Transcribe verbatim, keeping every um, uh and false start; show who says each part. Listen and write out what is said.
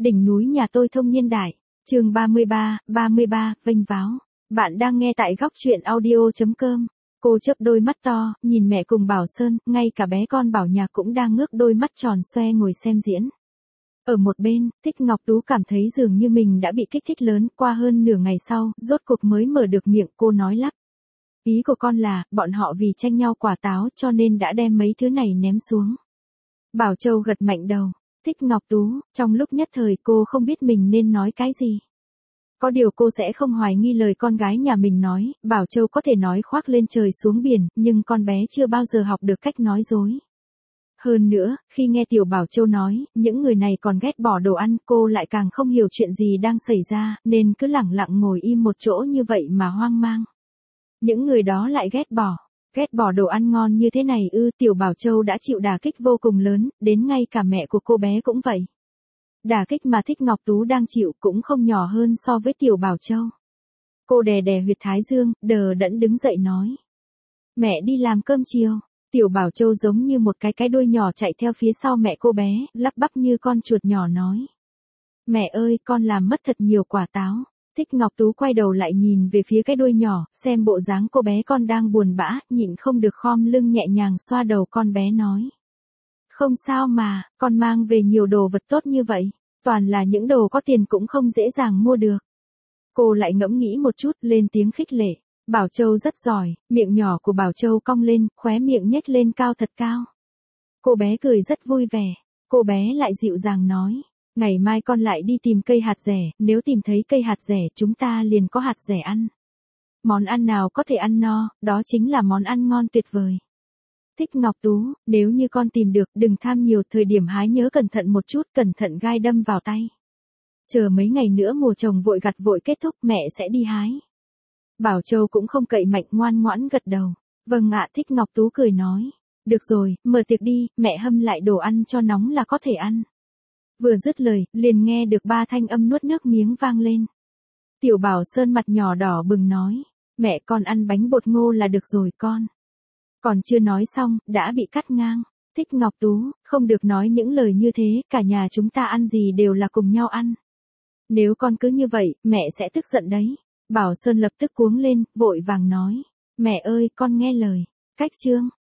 Speaker 1: Đỉnh núi nhà tôi thông niên đại. Chương ba mươi ba, ba mươi ba, vênh váo. Bạn đang nghe tại góc truyện audio chấm com. Cô chớp đôi mắt to, nhìn mẹ cùng Bảo Sơn, ngay cả bé con Bảo Nhạc cũng đang ngước đôi mắt tròn xoe ngồi xem diễn. Ở một bên, Thích Ngọc Tú cảm thấy dường như mình đã bị kích thích lớn, qua hơn nửa ngày sau, rốt cuộc mới mở được miệng, cô nói lắp. Ý của con là, bọn họ vì tranh nhau quả táo cho nên đã đem mấy thứ này ném xuống. Bảo Châu gật mạnh đầu. Thích Ngọc Tú, trong lúc nhất thời cô không biết mình nên nói cái gì. Có điều cô sẽ không hoài nghi lời con gái nhà mình nói, Bảo Châu có thể nói khoác lên trời xuống biển, nhưng con bé chưa bao giờ học được cách nói dối. Hơn nữa, khi nghe Tiểu Bảo Châu nói, những người này còn ghét bỏ đồ ăn, cô lại càng không hiểu chuyện gì đang xảy ra, nên cứ lẳng lặng ngồi im một chỗ như vậy mà hoang mang. Những người đó lại ghét bỏ. Ghét bỏ đồ ăn ngon như thế này ư, Tiểu Bảo Châu đã chịu đả kích vô cùng lớn, đến ngay cả mẹ của cô bé cũng vậy. Đả kích mà Thích Ngọc Tú đang chịu cũng không nhỏ hơn so với Tiểu Bảo Châu. Cô đè đè huyệt thái dương, đờ đẫn đứng dậy nói. Mẹ đi làm cơm chiều. Tiểu Bảo Châu giống như một cái cái đuôi nhỏ chạy theo phía sau mẹ cô bé, lắp bắp như con chuột nhỏ nói. Mẹ ơi, con làm mất thật nhiều quả táo. Thích Ngọc Tú quay đầu lại nhìn về phía cái đuôi nhỏ, xem bộ dáng cô bé con đang buồn bã, nhịn không được khom lưng nhẹ nhàng xoa đầu con bé nói. Không sao mà, con mang về nhiều đồ vật tốt như vậy, toàn là những đồ có tiền cũng không dễ dàng mua được. Cô lại ngẫm nghĩ một chút, lên tiếng khích lệ. Bảo Châu rất giỏi, miệng nhỏ của Bảo Châu cong lên, khóe miệng nhếch lên cao thật cao. Cô bé cười rất vui vẻ, cô bé lại dịu dàng nói. Ngày mai con lại đi tìm cây hạt dẻ, nếu tìm thấy cây hạt dẻ chúng ta liền có hạt dẻ ăn. Món ăn nào có thể ăn no, đó chính là món ăn ngon tuyệt vời. Thích Ngọc Tú, nếu như con tìm được, đừng tham nhiều, thời điểm hái nhớ cẩn thận một chút, cẩn thận gai đâm vào tay. Chờ mấy ngày nữa mùa trồng vội gặt vội kết thúc, mẹ sẽ đi hái. Bảo Châu cũng không cậy mạnh, ngoan ngoãn gật đầu. Vâng ạ, Thích Ngọc Tú cười nói. Được rồi, mở tiệc đi, mẹ hâm lại đồ ăn cho nóng là có thể ăn. Vừa dứt lời, liền nghe được ba thanh âm nuốt nước miếng vang lên. Tiểu Bảo Sơn mặt nhỏ đỏ bừng nói, mẹ con ăn bánh bột ngô là được rồi con. Còn chưa nói xong, đã bị cắt ngang. Thích Ngọc Tú, không được nói những lời như thế, cả nhà chúng ta ăn gì đều là cùng nhau ăn. Nếu con cứ như vậy, mẹ sẽ tức giận đấy. Bảo Sơn lập tức cuống lên, vội vàng nói, mẹ ơi, con nghe lời. Cách chương.